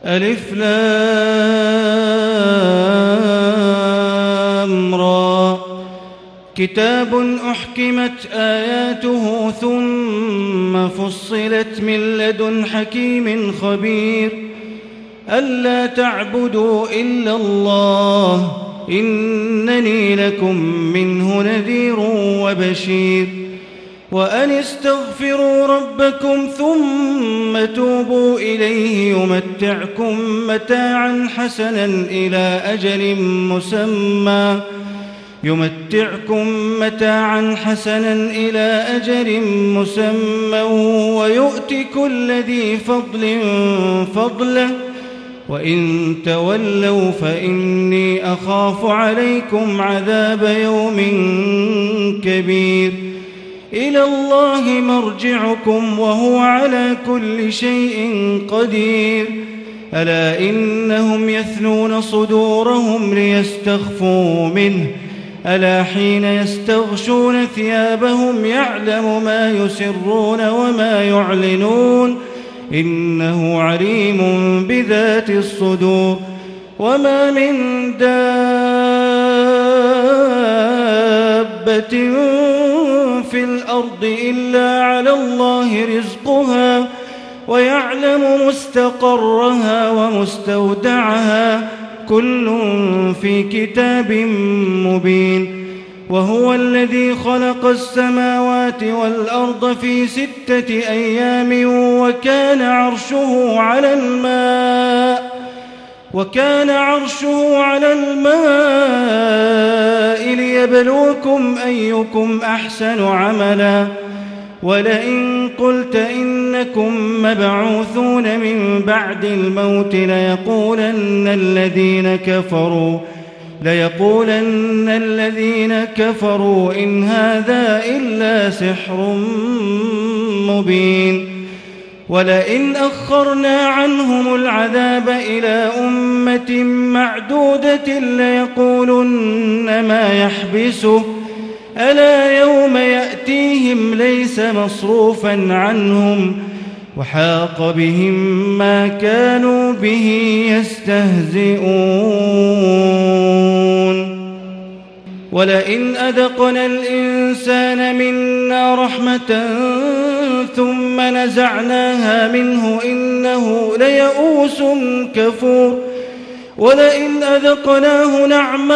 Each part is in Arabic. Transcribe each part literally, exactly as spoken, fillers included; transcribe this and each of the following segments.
ألف لام را كتاب أحكمت آياته ثم فصلت من لدن حكيم خبير ألا تعبدوا إلا الله إنني لكم منه نذير وبشير وأن استغفروا ربكم ثم توبوا إليه يمتعكم متاعا حسنا إلى أجل مسمى يمتعكم متاعا حسنا إلى أجل مسمى ويؤتي كل ذي فضل فضله وإن تولوا فإني أخاف عليكم عذاب يوم كبير إلى الله مرجعكم وهو على كل شيء قدير ألا إنهم يثنون صدورهم ليستخفوا منه ألا حين يستغشون ثيابهم يعلم ما يسرون وما يعلنون إنه عليم بذات الصدور وما من دابة في الأرض إلا على الله رزقها ويعلم مستقرها ومستودعها كل في كتاب مبين وهو الذي خلق السماوات والأرض في ستة أيام وكان عرشه على الماء وكان عرشه على الماء ليبلوكم أيكم أحسن عملا ولئن قلت إنكم مبعوثون من بعد الموت ليقولن الذين كفروا ليقولن الذين كفروا إن هذا إلا سحر مبين ولئن أخرنا عنهم العذاب إلى أمة معدودة ليقولن ما يحبسه ألا يوم يأتيهم ليس مصروفا عنهم وحاق بهم ما كانوا به يستهزئون ولئن أذقنا الإنسان منا رحمة ثم نزعناها منه إنه ليئوس كفور ولئن أذقناه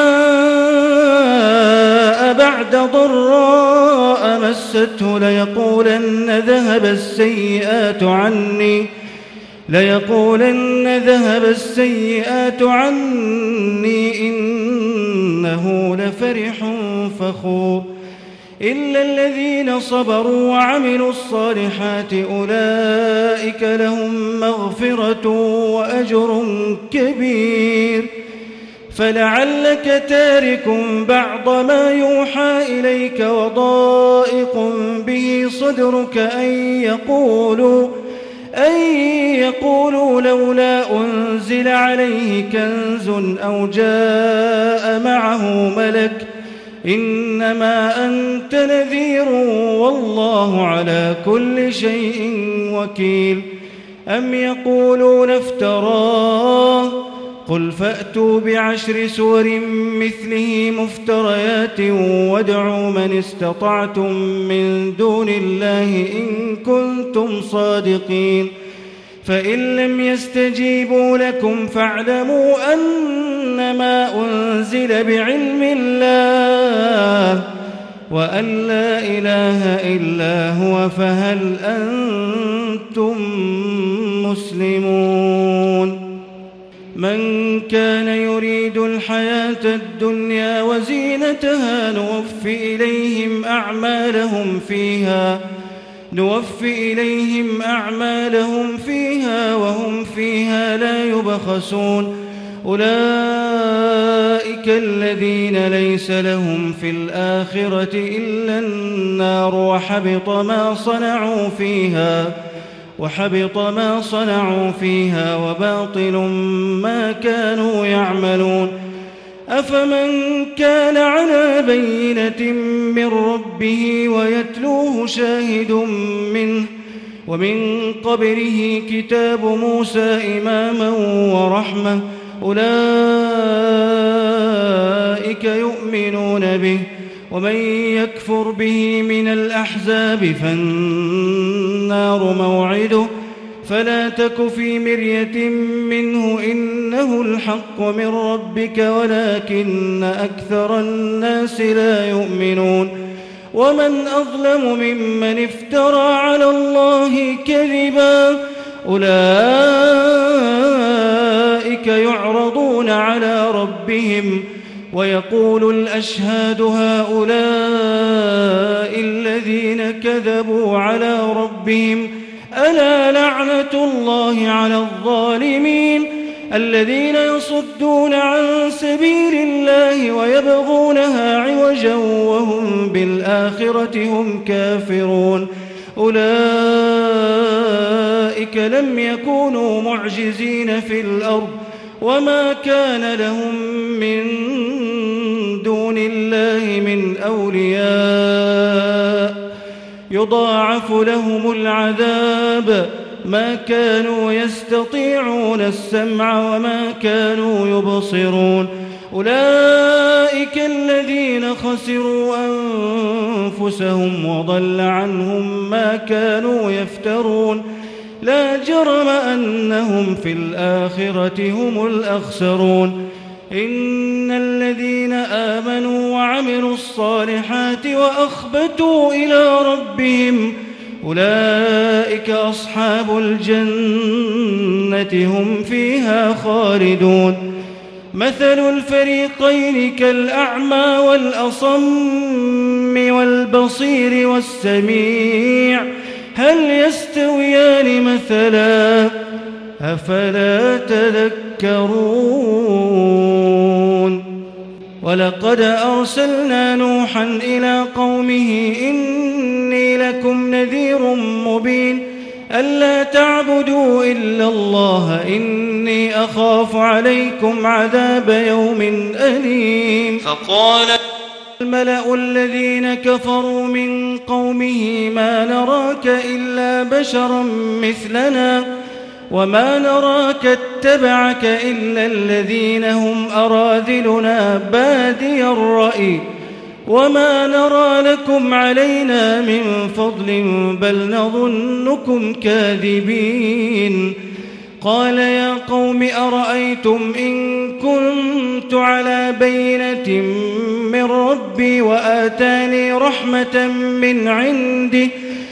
نعماء بعد ضراء مسته ليقولن ذهب السيئات عني ليقولن ذهب السيئات عني إنه لفرح فخور إلا الذين صبروا وعملوا الصالحات أولئك لهم مغفرة وأجر كبير فلعلك تارك بعض ما يوحى إليك وضائق به صدرك أن يقولوا أن يقولوا لولا أنزل عليه كنز أو جاء معه ملك إنما أنت نذير والله على كل شيء وكيل أم يقولون افتراه قل فأتوا بعشر سور مثله مفتريات وادعوا من استطعتم من دون الله إن كنتم صادقين فإن لم يستجيبوا لكم فاعلموا أنما أنزل بعلم الله وأن لا إله إلا هو فهل أنتم مسلمون من كان يريد الحياة الدنيا وزينتها نوفي إليهم أعمالهم فيها نوفي إليهم أعمالهم فيها وهم فيها لا يبخسون أولئك الذين ليس لهم في الآخرة إلا النار وحبط ما صنعوا فيها وحبط ما صنعوا فيها وباطل ما كانوا يعملون أفمن كان على بينة من ربه ويتلوه شاهد منه ومن قبله كتاب موسى إماما ورحمة أولئك يؤمنون به ومن يكفر به من الأحزاب فالنار موعده فلا تك في مرية منه إنه الحق من ربك ولكن أكثر الناس لا يؤمنون ومن أظلم ممن افترى على الله كذبا أولئك يعرضون على ربهم ويقول الأشهاد هؤلاء الذين كذبوا على ربهم ألا لعنة الله على الظالمين الذين يصدون عن سبيل الله ويبغونها عوجا وهم بالآخرة هم كافرون أولئك لم يكونوا معجزين في الأرض وما كان لهم من دون الله من أولياء يضاعف لهم العذاب ما كانوا يستطيعون السمع وما كانوا يبصرون أولئك الذين خسروا أنفسهم وضل عنهم ما كانوا يفترون لا جرم أنهم في الآخرة هم الأخسرون إن الذين آمنوا وعملوا الصالحات وأخبتوا إلى ربهم أولئك أصحاب الجنة هم فيها خالدون مثل الفريقين كالأعمى والأصم والبصير والسميع هل يستويان مثلا أفلا تذكرون ولقد أرسلنا نوحا إلى قومه إني لكم نذير مبين ألا تعبدوا إلا الله إني أخاف عليكم عذاب يوم أليم فقال الملأ الذين كفروا من قومه ما نراك إلا بشرا مثلنا وما نراك اتبعك إلا الذين هم أراذلنا بادي الرأي وما نرى لكم علينا من فضل بل نظنكم كاذبين قال يا قوم أرأيتم إن كنت على بينة من ربي وآتاني رحمة من عنده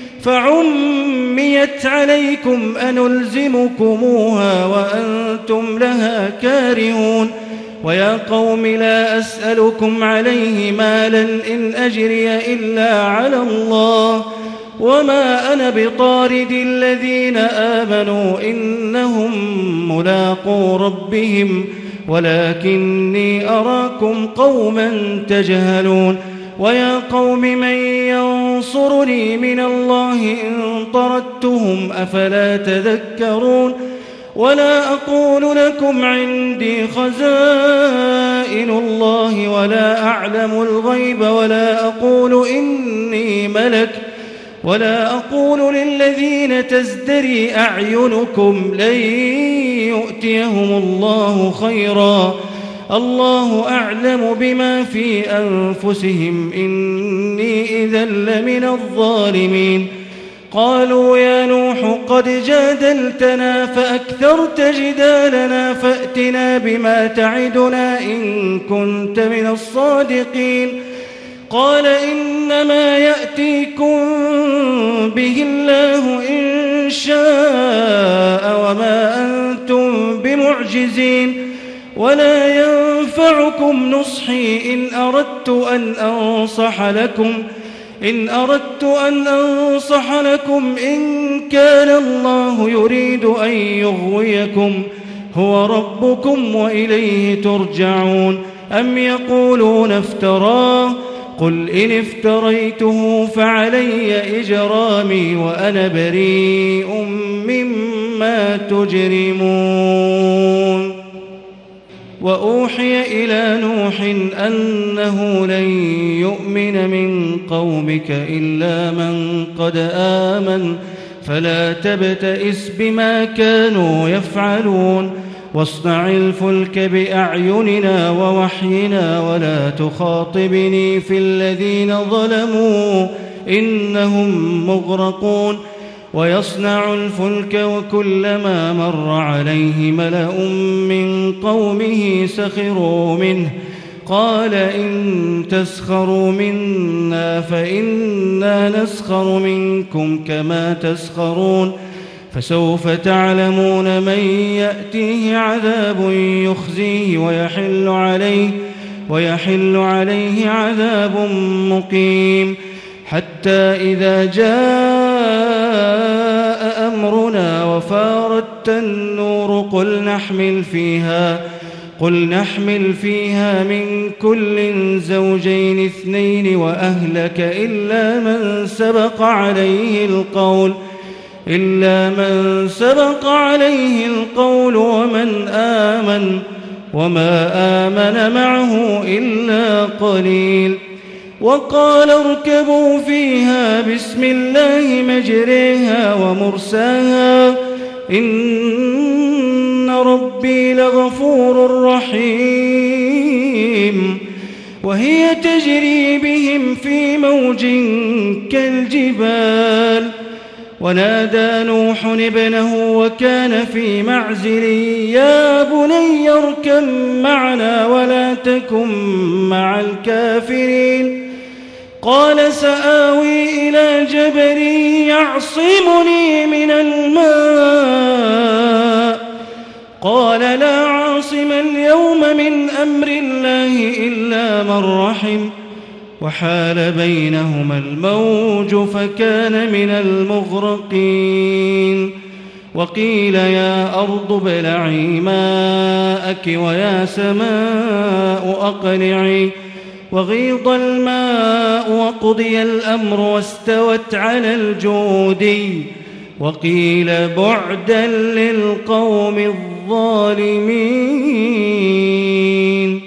فعميت عليكم أنلزمكموها وأنتم لها كارهون ويا قوم لا أسألكم عليه مالا إن أجري إلا على الله وما أنا بطارد الذين آمنوا إنهم ملاقو ربهم ولكني أراكم قوما تجهلون ويا قوم من ينصرني من الله إن طردتهم أفلا تذكرون ولا أقول لكم عندي خزائن الله ولا أعلم الغيب ولا أقول إني ملك ولا أقول للذين تزدري أعينكم لن يؤتيهم الله خيرا الله أعلم بما في أنفسهم إني إذا لمن الظالمين قالوا يا نوح قد جادلتنا فأكثرت جدالنا فأتنا بما تعدنا إن كنت من الصادقين قال إنما يأتيكم به الله إن شاء وما أنتم بمعجزين ولا ينفعكم نصحي إن أردت أن أنصح لكم إن أردت أن أنصح لكم إن كان الله يريد أن يغويكم هو ربكم وإليه ترجعون أم يقولون افتراه قل إن افتريته فعلي إجرامي وأنا بريء مما تجرمون وأوحي إلى نوح أنه لن يؤمن من قومك إلا من قد آمن فلا تبتئس بما كانوا يفعلون واصنع الفلك بأعيننا ووحينا ولا تخاطبني في الذين ظلموا إنهم مغرقون ويصنع الفلك وكلما مر عليه ملأ من قومه سخروا منه قال إن تسخروا منا فإنا نسخر منكم كما تسخرون فسوف تعلمون من يأتيه عذاب يخزيه ويحل عليه ويحل عليه عذاب مقيم حتى إذا جاء أمرنا وفارت النور قل نحمل فيها قل نحمل فيها من كل زوجين اثنين وأهلك إلا من سبق عليه القول إلا من سبق عليه القول ومن آمن وما آمن معه إلا قليل وقال اركبوا فيها بسم الله مجريها ومرساها إن ربي لغفور رحيم وهي تجري بهم في موج كالجبال ونادى نوح ابنه وكان في معزل يا بني اركب معنا ولا تكن مع الكافرين قال سآوي إلى جبل يعصمني من الماء قال لا عاصم اليوم من أمر الله إلا من رحم وحال بينهما الموج فكان من المغرقين وقيل يا أرض ابلعي ماءك ويا سماء أقلعي وغيض الماء وقضي الأمر واستوت على الجودي وقيل بعدا للقوم الظالمين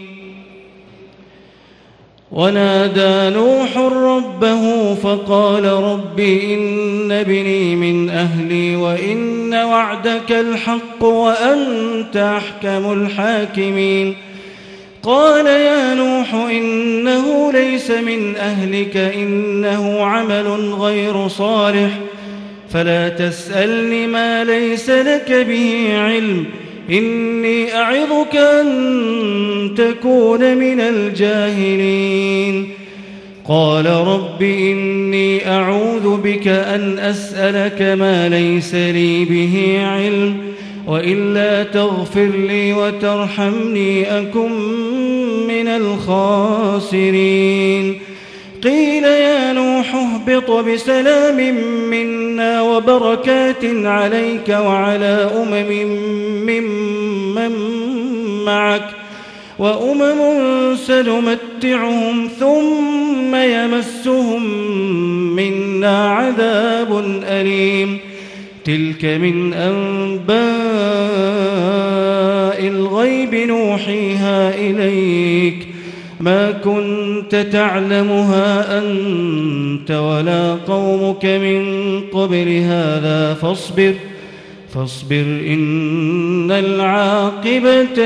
ونادى نوح ربه فقال رب إن ابني من أهلي وإن وعدك الحق وأنت أحكم الحاكمين قال يا نوح إنه ليس من أهلك إنه عمل غير صالح فلا تسألني ما ليس لك به علم إني أعظك أن تكون من الجاهلين قال رب إني أعوذ بك أن أسألك ما ليس لي به علم وإلا تغفر لي وترحمني أكن من الخاسرين قيل يا نوح اهبط بسلام منا وبركات عليك وعلى أمم ممن معك وأمم سنمتعهم ثم يمسهم منا عذاب أليم تلك من أنباء الغيب نوحيها إليك ما كنت تعلمها أنت ولا قومك من قبل هذا فاصبر فاصبر إن العاقبة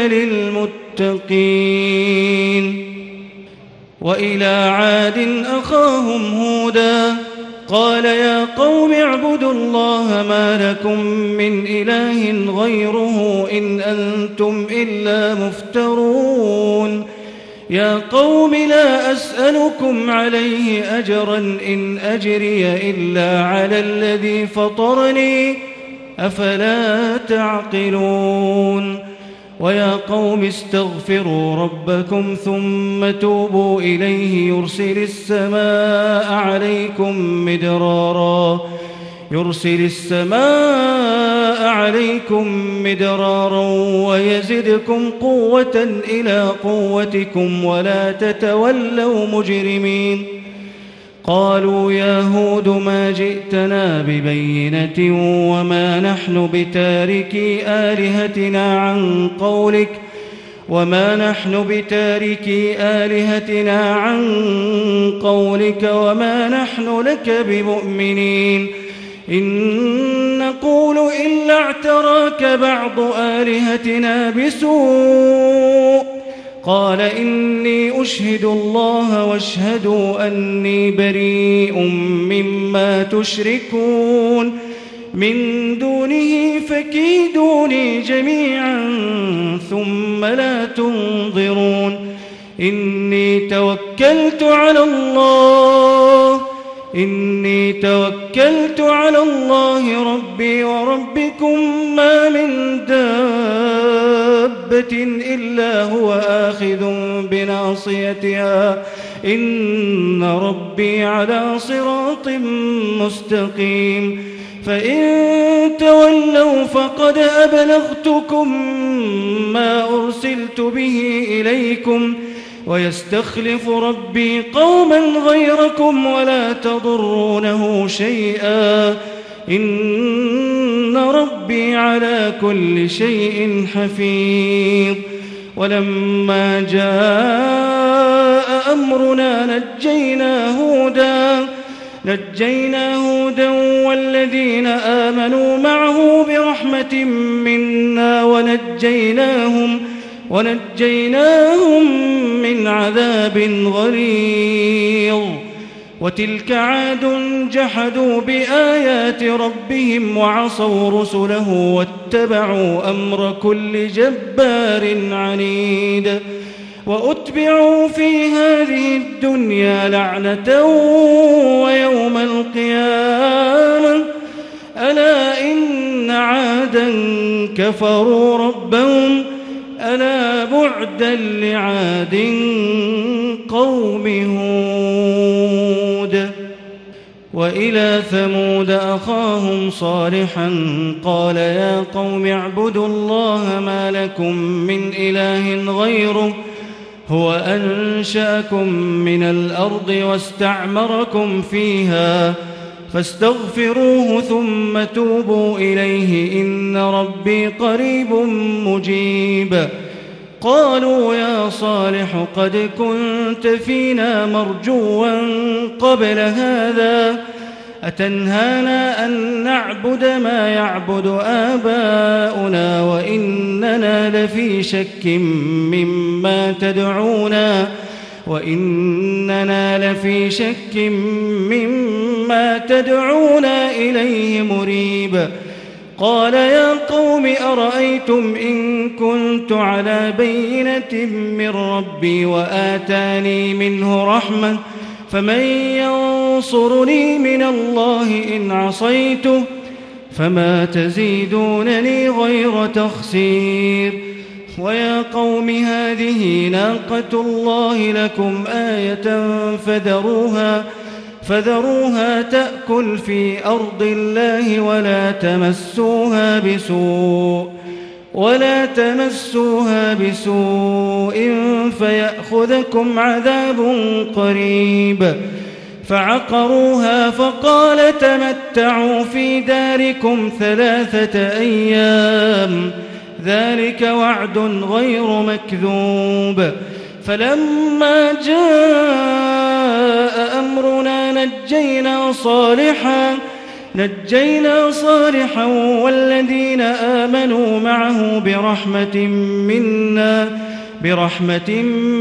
للمتقين وإلى عاد أخاهم هودا قال يا قوم اعبدوا الله ما لكم من إله غيره إن أنتم إلا مفترون يا قوم لا أسألكم عليه أجرا إن أجري إلا على الذي فطرني أفلا تعقلون ويا قوم استغفروا ربكم ثم توبوا إليه يرسل السماء عليكم مدرارا يرسل السماء عليكم مدرارا ويزدكم قوة إلى قوتكم ولا تتولوا مجرمين قالوا يا هود ما جئتنا ببينة وما نحن بتاركي آلهتنا عن قولك وما نحن بتاركي آلهتنا عن قولك وما نحن لك بمؤمنين إن نقول إلا اعتراك بعض آلهتنا بسوء قال إني أشهد الله واشهدوا أني بريء مما تشركون من دونه فكيدوني جميعا ثم لا تنظرون إني توكلت على الله إني توكلت على الله ربي وربكم ما من دابة إلا هو آخذ بناصيتها إن ربي على صراط مستقيم فإن تولوا فقد أبلغتكم ما أرسلت به إليكم ويستخلف ربي قوما غيركم ولا تضرونه شيئا إن ربي على كل شيء حفيظ ولما جاء أمرنا نجينا هودا نجينا هودا والذين آمنوا معه برحمة منا ونجيناهم ونجيناهم من عذاب غليظ وتلك عاد جحدوا بآيات ربهم وعصوا رسله واتبعوا أمر كل جبار عنيد وأتبعوا في هذه الدنيا لعنة ويوم القيامة ألا إن عادا كفروا ربهم ألا بعدا لعاد قوم هود وإلى ثمود أخاهم صالحا قال يا قوم اعبدوا الله ما لكم من إله غيره هو أنشأكم من الأرض واستعمركم فيها فاستغفروه ثم توبوا إليه إن ربي قريب مجيب قالوا يا صالح قد كنت فينا مرجوا قبل هذا أتنهانا أن نعبد ما يعبد آباؤنا وإننا لفي شك مما تدعونا وإننا لفي شك مما تدعونا إليه مريب قال يا قوم أرأيتم إن كنت على بينة من ربي وآتاني منه رحمة فمن ينصرني من الله إن عصيته فما تزيدونني غير تخسير ويا قوم هذه ناقة الله لكم آية فذروها فذروها تأكل في أرض الله ولا تمسوها بسوء ولا تمسوها بسوء فيأخذكم عذاب قريب فعقروها فقال تمتعوا في داركم ثلاثة أيام ذلك وعد غير مكذوب فلما جاء أمرنا نجينا صالحا نجينا صالحا والذين آمنوا معه برحمة منا برحمة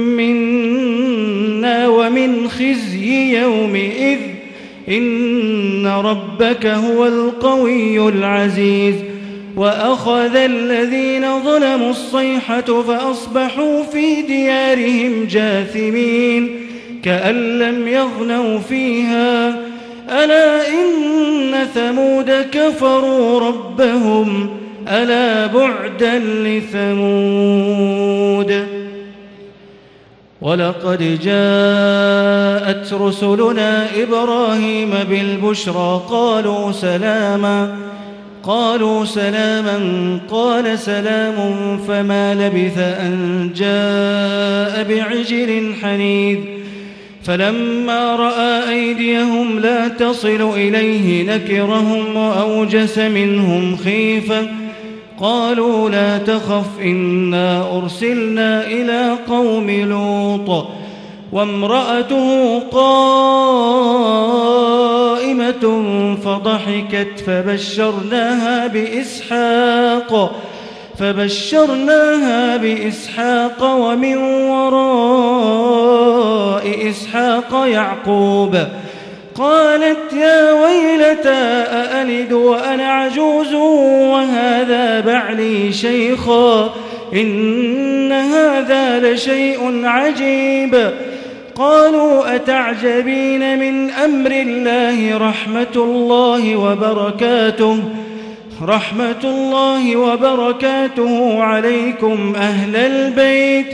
منا ومن خزي يومئذ إن ربك هو القوي العزيز وأخذ الذين ظلموا الصيحة فأصبحوا في ديارهم جاثمين كأن لم يغنوا فيها ألا إن ثمود كفروا ربهم ألا بعدا لثمود ولقد جاءت رسلنا إبراهيم بالبشرى قالوا سلاما قالوا سلاما قال سلام فما لبث أن جاء بعجل حنيذ فلما رأى أيديهم لا تصل إليه نكرهم وأوجس منهم خيفة قالوا لا تخف إنا أرسلنا إلى قوم لوط وامرأته قائمة قائمة فضحكت فبشرناها بإسحاق فبشرناها بإسحاق ومن وراء إسحاق يعقوب. قالت يا ويلتى أألد وأنا عجوز وهذا بعلي شيخا إن هذا لشيء عجيب. قالوا أتعجبين من أمر الله رحمة الله وبركاته رحمة الله وبركاته عليكم أهل البيت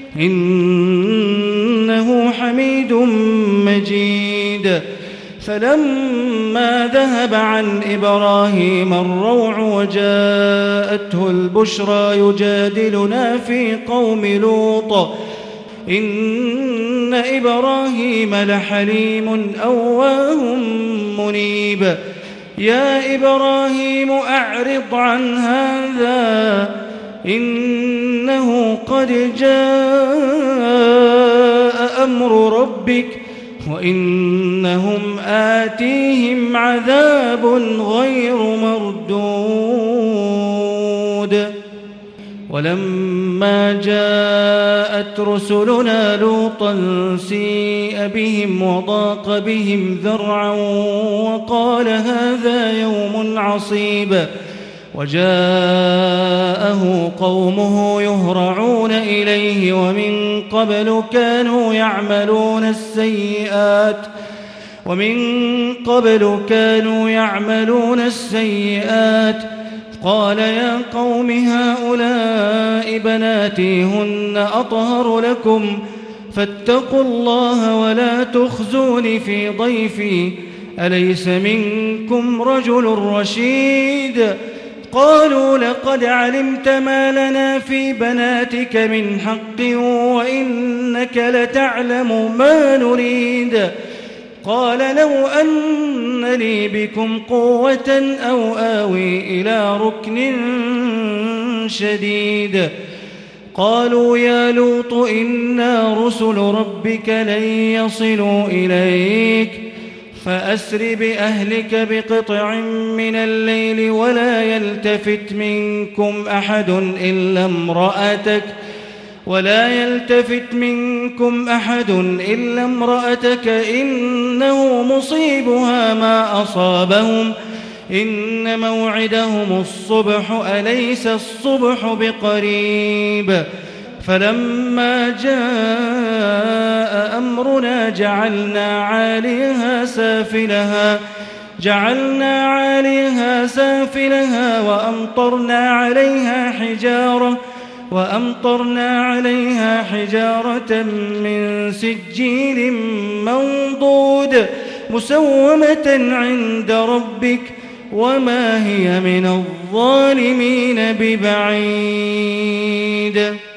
إنه حميد مجيد. فلما ذهب عن إبراهيم الروع وجاءته البشرى يجادلنا في قوم لوط إن إبراهيم لحليم أواه منيب. يا إبراهيم أعرض عن هذا إنه قد جاء أمر ربك وإنهم آتيهم عذاب غير مردود. ولما جاءت رسلنا لوطا سيء بهم وضاق بهم ذرعا وقال هذا يوم عصيب. وجاءه قومه يهرعون إليه ومن قبل كانوا يعملون السيئات ومن قبل كانوا يعملون السيئات قال يا قوم هؤلاء بناتي هن أطهر لكم فاتقوا الله ولا تخزون في ضيفي أليس منكم رجل رشيد. قالوا لقد علمت ما لنا في بناتك من حق وإنك لتعلم ما نريد. قال لو أن لي بكم قوة أو آوي إلى ركن شديد. قالوا يا لوط إنا رسل ربك لن يصلوا إليك فأسر بأهلك بقطع من الليل ولا يلتفت منكم أحد إلا امرأتك ولا يلتفت منكم أحد إلا امرأتك إنه مصيبها ما أصابهم إن موعدهم الصبح أليس الصبح بقريب. فلما جاء أمرنا جعلنا عاليها سافلها جعلنا عاليها سافلها وأمطرنا عليها حجارة وأمطرنا عليها حجارة من سجيل منضود مسومة عند ربك وما هي من الظالمين ببعيد.